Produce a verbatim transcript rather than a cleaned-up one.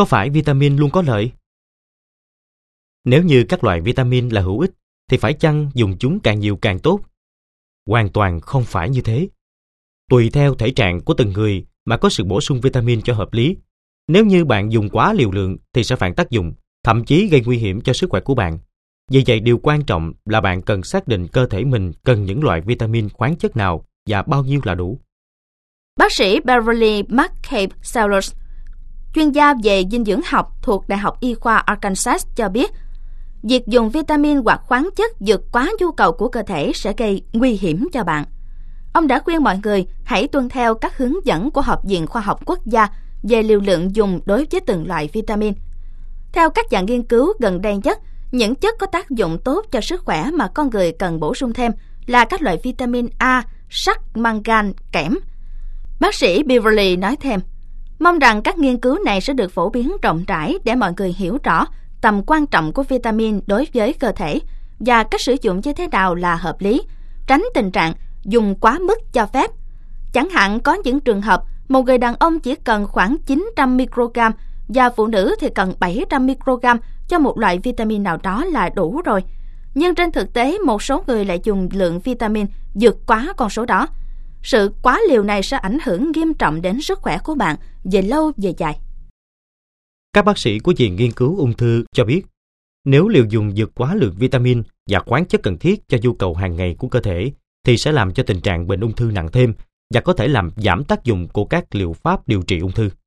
Có phải vitamin luôn có lợi? Nếu như các loại vitamin là hữu ích, thì phải chăng dùng chúng càng nhiều càng tốt? Hoàn toàn không phải như thế. Tùy theo thể trạng của từng người mà có sự bổ sung vitamin cho hợp lý. Nếu như bạn dùng quá liều lượng thì sẽ phản tác dụng, thậm chí gây nguy hiểm cho sức khỏe của bạn. Vì vậy điều quan trọng là bạn cần xác định cơ thể mình cần những loại vitamin khoáng chất nào và bao nhiêu là đủ. Bác sĩ Beverly McCabe-Sellers, chuyên gia về dinh dưỡng học thuộc Đại học Y khoa Arkansas cho biết, việc dùng vitamin hoặc khoáng chất vượt quá nhu cầu của cơ thể sẽ gây nguy hiểm cho bạn. Ông đã khuyên mọi người hãy tuân theo các hướng dẫn của Học viện Khoa học Quốc gia về liều lượng dùng đối với từng loại vitamin. Theo các dạng nghiên cứu gần đây nhất, những chất có tác dụng tốt cho sức khỏe mà con người cần bổ sung thêm là các loại vitamin A, sắt, mangan, kẽm. Bác sĩ Beverly nói thêm, mong rằng các nghiên cứu này sẽ được phổ biến rộng rãi để mọi người hiểu rõ tầm quan trọng của vitamin đối với cơ thể và cách sử dụng như thế nào là hợp lý, tránh tình trạng dùng quá mức cho phép. Chẳng hạn có những trường hợp một người đàn ông chỉ cần khoảng chín trăm microgram và phụ nữ thì cần bảy trăm microgram cho một loại vitamin nào đó là đủ rồi. Nhưng trên thực tế một số người lại dùng lượng vitamin vượt quá con số đó. Sự quá liều này sẽ ảnh hưởng nghiêm trọng đến sức khỏe của bạn về lâu về dài. Các bác sĩ của Viện Nghiên cứu Ung thư cho biết, nếu liều dùng vượt quá lượng vitamin và khoáng chất cần thiết cho nhu cầu hàng ngày của cơ thể, thì sẽ làm cho tình trạng bệnh ung thư nặng thêm và có thể làm giảm tác dụng của các liệu pháp điều trị ung thư.